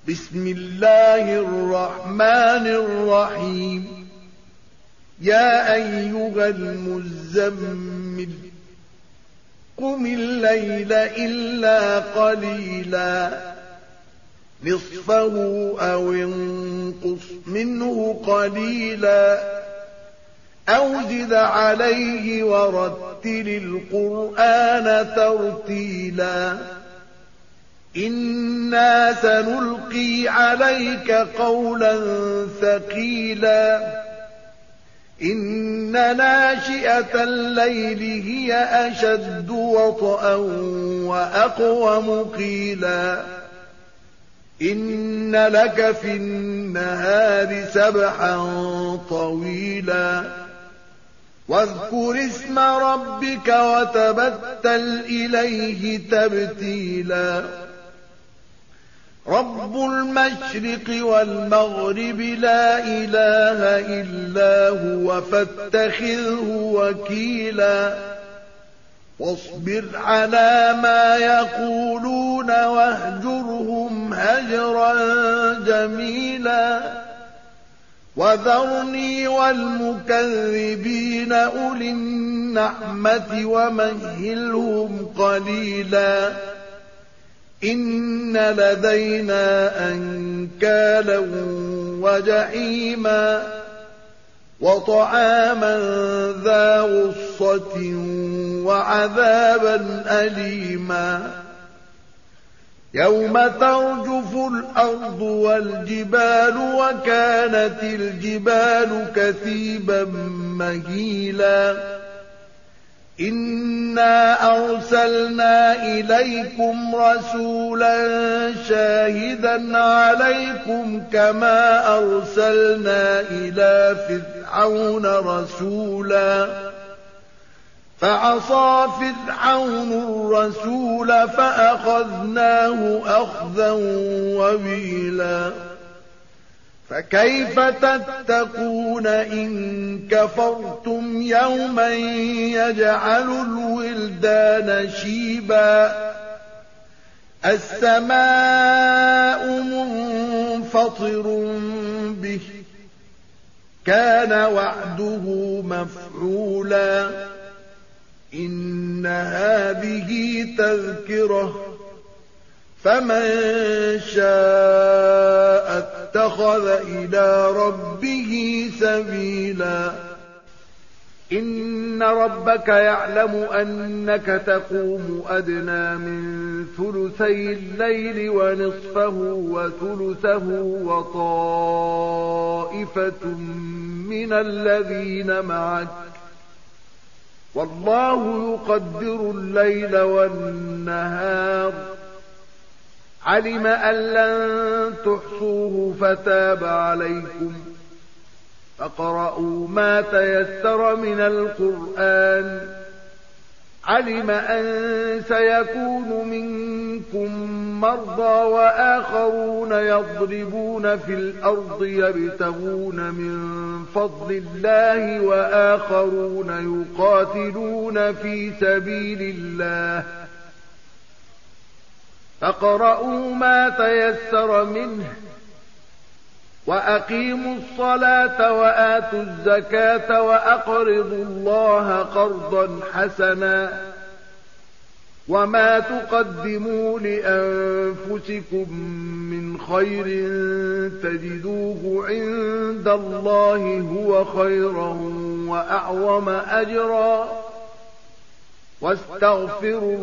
بسم الله الرحمن الرحيم. يا أيها المزمل قم الليل إلا قليلا نصفه أو انقص منه قليلا أو زد عليه ورتل القرآن ترتيلا إنا سنلقي عليك قولا ثقيلا إن ناشئة الليل هي أشد وطئا وأقوم قيلا إن لك في النهار سبحا طويلا واذكر اسم ربك وتبتل إليه تبتيلا رب المشرق والمغرب لا إله إلا هو فاتخذه وكيلا واصبر على ما يقولون واهجرهم هجرا جميلا وذرني والمكذبين أولي النعمة ومهلهم قليلا إن لدينا أنكالا وجحيما وطعاما ذا غصة وعذابا أليما يوم ترجف الأرض والجبال وكانت الجبال كثيبا مهيلا إنا أرسلنا إليكم رسولا شاهدا عليكم كما أرسلنا إلى فرعون رسولا فعصى فرعون الرسول فأخذناه أخذا وبيلا فكيف تتقون إن كفرتم يوما يجعل الولدان شيبا السماء منفطر به كان وعده مفعولا إن هذه تذكرة فمن شاء اتخذ إلى ربه سبيلا إن ربك يعلم أنك تقوم أدنى من ثلثي الليل ونصفه وثلثه وطائفة من الذين معك والله يقدر الليل والنهار علم أن لن تحصوه فتاب عليكم فاقرؤوا ما تيسر من القرآن علم أن سيكون منكم مرضى وآخرون يضربون في الأرض يبتغون من فضل الله وآخرون يقاتلون في سبيل الله فاقرؤوا ما تيسر منه وأقيموا الصلاة وآتوا الزكاة وأقرضوا الله قرضا حسنا وما تقدموا لأنفسكم من خير تجدوه عند الله هو خيرا وأعظم أجرا واستغفروا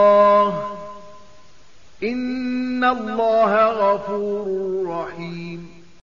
الله إن الله غفور رحيم